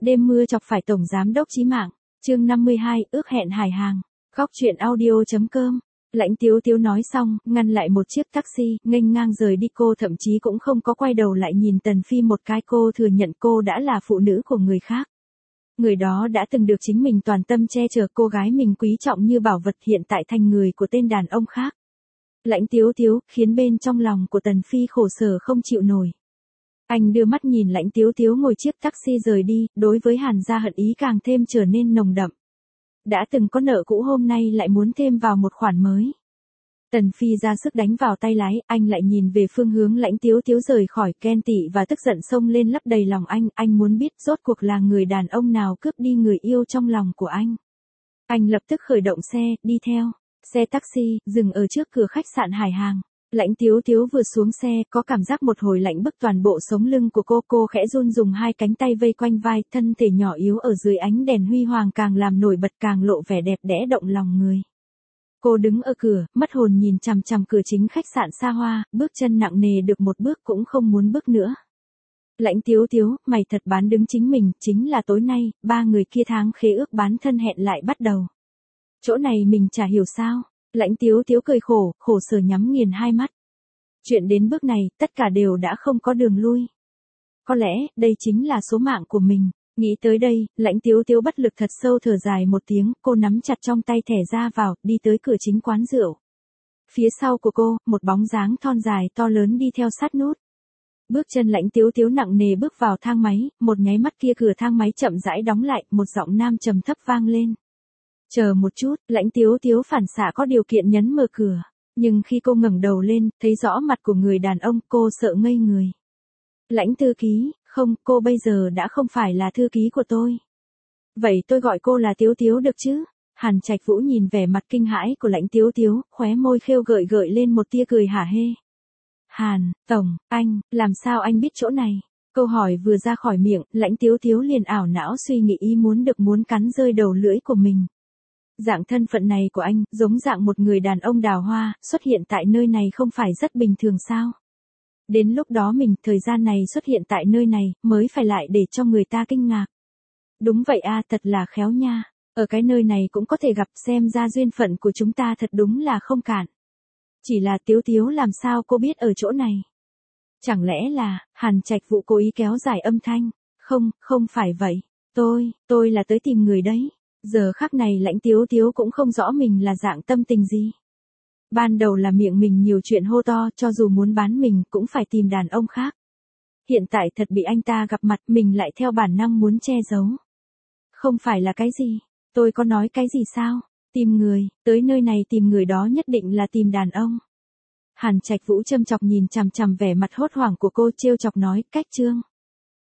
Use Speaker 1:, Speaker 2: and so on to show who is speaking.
Speaker 1: Đêm mưa chọc phải tổng giám đốc chí mạng. Chương 52, ước hẹn hải hàng. Góc truyện audio.com. Lãnh Tiếu Tiếu nói xong, ngăn lại một chiếc taxi, nghênh ngang rời đi. Cô thậm chí cũng không có quay đầu lại nhìn Tần Phi một cái. Cô thừa nhận cô đã là phụ nữ của người khác. Người đó đã từng được chính mình toàn tâm che chở, cô gái mình quý trọng như bảo vật hiện tại thành người của tên đàn ông khác. Lãnh Tiếu Tiếu, khiến bên trong lòng của Tần Phi khổ sở không chịu nổi. Anh đưa mắt nhìn Lãnh Tiếu Tiếu ngồi chiếc taxi rời đi, đối với Hàn gia hận ý càng thêm trở nên nồng đậm. Đã từng có nợ cũ hôm nay lại muốn thêm vào một khoản mới. Tần Phi ra sức đánh vào tay lái, anh lại nhìn về phương hướng Lãnh Tiếu Tiếu rời khỏi, ghen tị và tức giận xông lên lấp đầy lòng anh muốn biết rốt cuộc là người đàn ông nào cướp đi người yêu trong lòng của anh. Anh lập tức khởi động xe, đi theo. Xe taxi, dừng ở trước cửa khách sạn Hải Hàng. Lãnh Tiếu Tiếu vừa xuống xe, có cảm giác một hồi lạnh bức toàn bộ sống lưng của cô khẽ run dùng hai cánh tay vây quanh vai, thân thể nhỏ yếu ở dưới ánh đèn huy hoàng càng làm nổi bật càng lộ vẻ đẹp đẽ động lòng người. Cô đứng ở cửa, mất hồn nhìn chằm chằm cửa chính khách sạn xa hoa, bước chân nặng nề được một bước cũng không muốn bước nữa. Lãnh Tiếu Tiếu, mày thật bán đứng chính mình, chính là tối nay, ba người kia tháng khế ước bán thân hẹn lại bắt đầu. Chỗ này mình chả hiểu sao. Lãnh Tiếu Tiếu cười khổ sở nhắm nghiền hai mắt. Chuyện đến bước này, tất cả đều đã không có đường lui. Có lẽ, đây chính là số mạng của mình. Nghĩ tới đây, Lãnh Tiếu Tiếu bất lực thật sâu thở dài một tiếng, cô nắm chặt trong tay thẻ ra vào, đi tới cửa chính quán rượu. Phía sau của cô, một bóng dáng thon dài to lớn đi theo sát nút. Bước chân Lãnh Tiếu Tiếu nặng nề bước vào thang máy, một nháy mắt kia cửa thang máy chậm rãi đóng lại, một giọng nam trầm thấp vang lên. Chờ một chút, Lãnh Tiếu Tiếu phản xạ có điều kiện nhấn mở cửa. Nhưng khi cô ngẩng đầu lên, thấy rõ mặt của người đàn ông, cô sợ ngây người. Lãnh thư ký, không, cô bây giờ đã không phải là thư ký của tôi. Vậy tôi gọi cô là Tiếu Tiếu được chứ? Hàn Trạch Vũ nhìn vẻ mặt kinh hãi của Lãnh Tiếu Tiếu, khóe môi khêu gợi lên một tia cười hả hê. Hàn, tổng, anh, làm sao anh biết chỗ này? Câu hỏi vừa ra khỏi miệng, Lãnh Tiếu Tiếu liền ảo não suy nghĩ ý muốn cắn rơi đầu lưỡi của mình. Dạng thân phận này của anh, giống dạng một người đàn ông đào hoa, xuất hiện tại nơi này không phải rất bình thường sao? Đến lúc đó mình, thời gian này xuất hiện tại nơi này, mới phải lại để cho người ta kinh ngạc. Đúng vậy a, thật là khéo nha. Ở cái nơi này cũng có thể gặp, xem ra duyên phận của chúng ta thật đúng là không cạn. Chỉ là Tiếu Tiếu làm sao cô biết ở chỗ này? Chẳng lẽ là, Hàn Trạch Vũ cố ý kéo dài âm thanh. Không phải vậy. Tôi là tới tìm người đấy. Giờ khắc này Lãnh Tiếu Tiếu cũng không rõ mình là dạng tâm tình gì. Ban đầu là miệng mình nhiều chuyện hô to, cho dù muốn bán mình cũng phải tìm đàn ông khác. Hiện tại thật bị anh ta gặp mặt, mình lại theo bản năng muốn che giấu. Không phải là cái gì? Tôi có nói cái gì sao? Tìm người, tới nơi này tìm người đó nhất định là tìm đàn ông. Hàn Trạch Vũ châm chọc nhìn chằm chằm vẻ mặt hốt hoảng của cô, trêu chọc nói, cách trương.